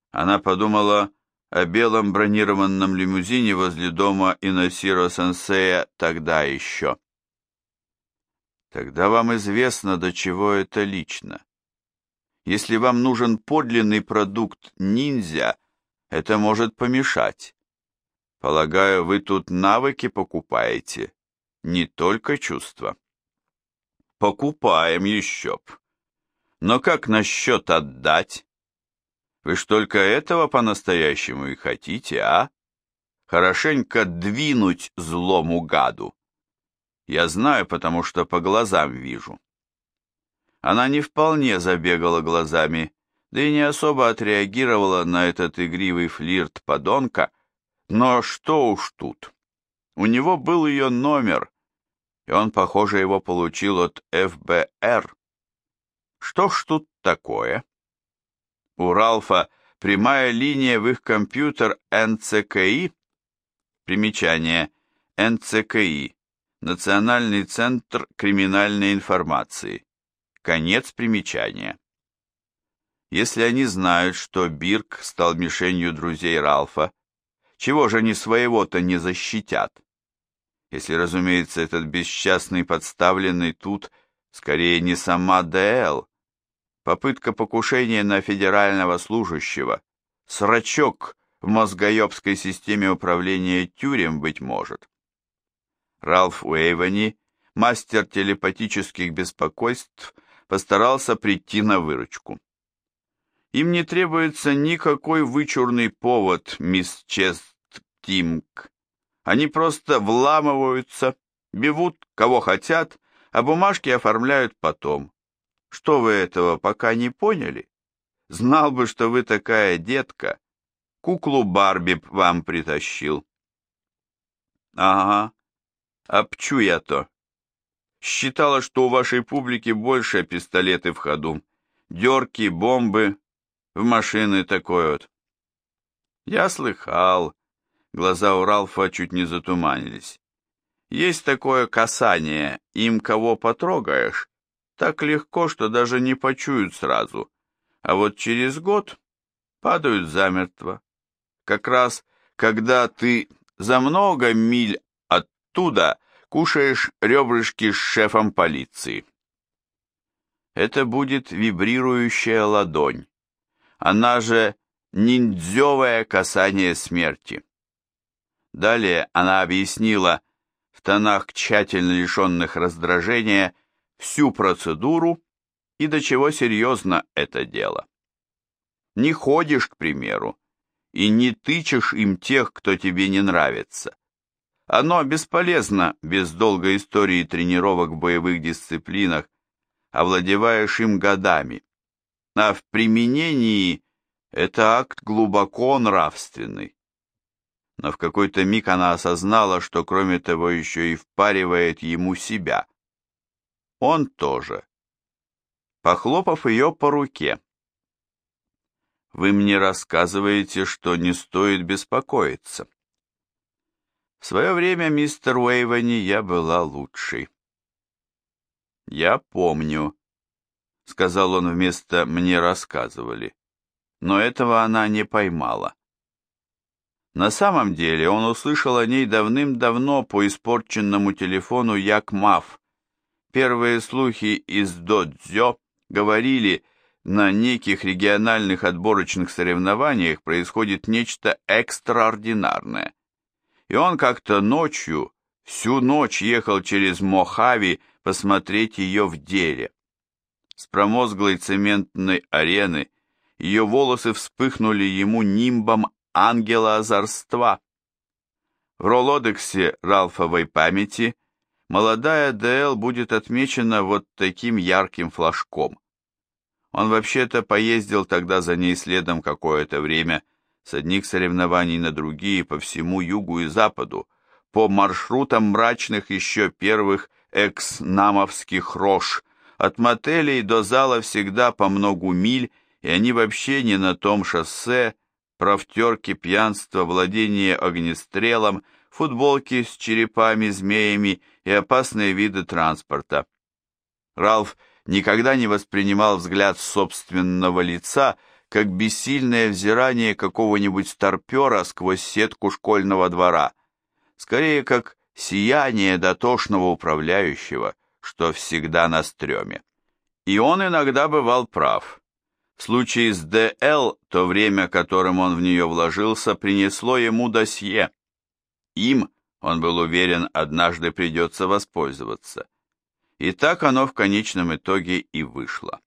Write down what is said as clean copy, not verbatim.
Она подумала о белом бронированном лимузине возле дома Иносиро-сенсея тогда еще. Тогда вам известно, до чего это лично. Если вам нужен подлинный продукт ниндзя, это может помешать. Полагаю, вы тут навыки покупаете, не только чувства. Покупаем еще б. Но как насчет отдать? Вы ж только этого по-настоящему и хотите, а? Хорошенько двинуть злому гаду. Я знаю, потому что по глазам вижу. Она не вполне забегала глазами, да и не особо отреагировала на этот игривый флирт подонка, но что уж тут. У него был ее номер, и он, похоже, его получил от ФБР. Что ж тут такое? У Ралфа прямая линия в их компьютер НЦКИ. Примечание. НЦКИ. Национальный центр криминальной информации. Конец примечания. Если они знают, что Бирк стал мишенью друзей Ралфа, чего же они своего-то не защитят? Если, разумеется, этот бесчастный подставленный тут скорее не сама ДЛ, попытка покушения на федерального служащего, срачок в мозгоебской системе управления тюрем, быть может. Ралф Уэйвани, мастер телепатических беспокойств, постарался прийти на выручку. Им не требуется никакой вычурный повод, мисс Чест-Тимк. Они просто вламываются, бивут, кого хотят, а бумажки оформляют потом. Что вы этого пока не поняли? Знал бы, что вы такая детка, куклу Барби б вам притащил. Ага, обчу я-то. Считала, что у вашей публики больше пистолеты в ходу. Дерки, бомбы, в машины такой вот. Я слыхал. Глаза у Ралфа чуть не затуманились. Есть такое касание, им кого потрогаешь, так легко, что даже не почуют сразу, а вот через год падают замертво. Как раз, когда ты за много миль оттуда кушаешь ребрышки с шефом полиции. Это будет вибрирующая ладонь, она же ниндзевое касание смерти. Далее она объяснила в тонах тщательно лишенных раздражения всю процедуру и до чего серьезно это дело. Не ходишь, к примеру, и не тычешь им тех, кто тебе не нравится. Оно бесполезно без долгой истории тренировок в боевых дисциплинах, овладеваешь им годами. А в применении это акт глубоко нравственный. Но в какой-то миг она осознала, что кроме того еще и впаривает ему себя. Он тоже. Похлопав ее по руке. Вы мне рассказываете, что не стоит беспокоиться. В свое время, мистер Уэйвани, я была лучшей. Я помню, сказал он вместо «мне рассказывали», но этого она не поймала. На самом деле он услышал о ней давным-давно по испорченному телефону Якмав. Первые слухи из додзё говорили, на неких региональных отборочных соревнованиях происходит нечто экстраординарное. И он как-то ночью, всю ночь ехал через Мохави посмотреть ее в деле. С промозглой цементной арены ее волосы вспыхнули ему нимбом ангела озорства. В ролодексе Ралфовой памяти молодая ДЛ будет отмечена вот таким ярким флажком. Он вообще-то поездил тогда за ней следом какое-то время, с одних соревнований на другие по всему югу и западу, по маршрутам мрачных еще первых экс-намовских рож, от мотелей до зала всегда по многу миль, и они вообще не на том шоссе, правтерки, пьянство, владение огнестрелом, футболки с черепами, змеями и опасные виды транспорта. Ралф никогда не воспринимал взгляд собственного лица как бессильное взирание какого-нибудь старпера сквозь сетку школьного двора, скорее как сияние дотошного управляющего, что всегда на стреме. И он иногда бывал прав. В случае с Д.Л. то время, которым он в нее вложился, принесло ему досье. Им, он был уверен, однажды придется воспользоваться. И так оно в конечном итоге и вышло.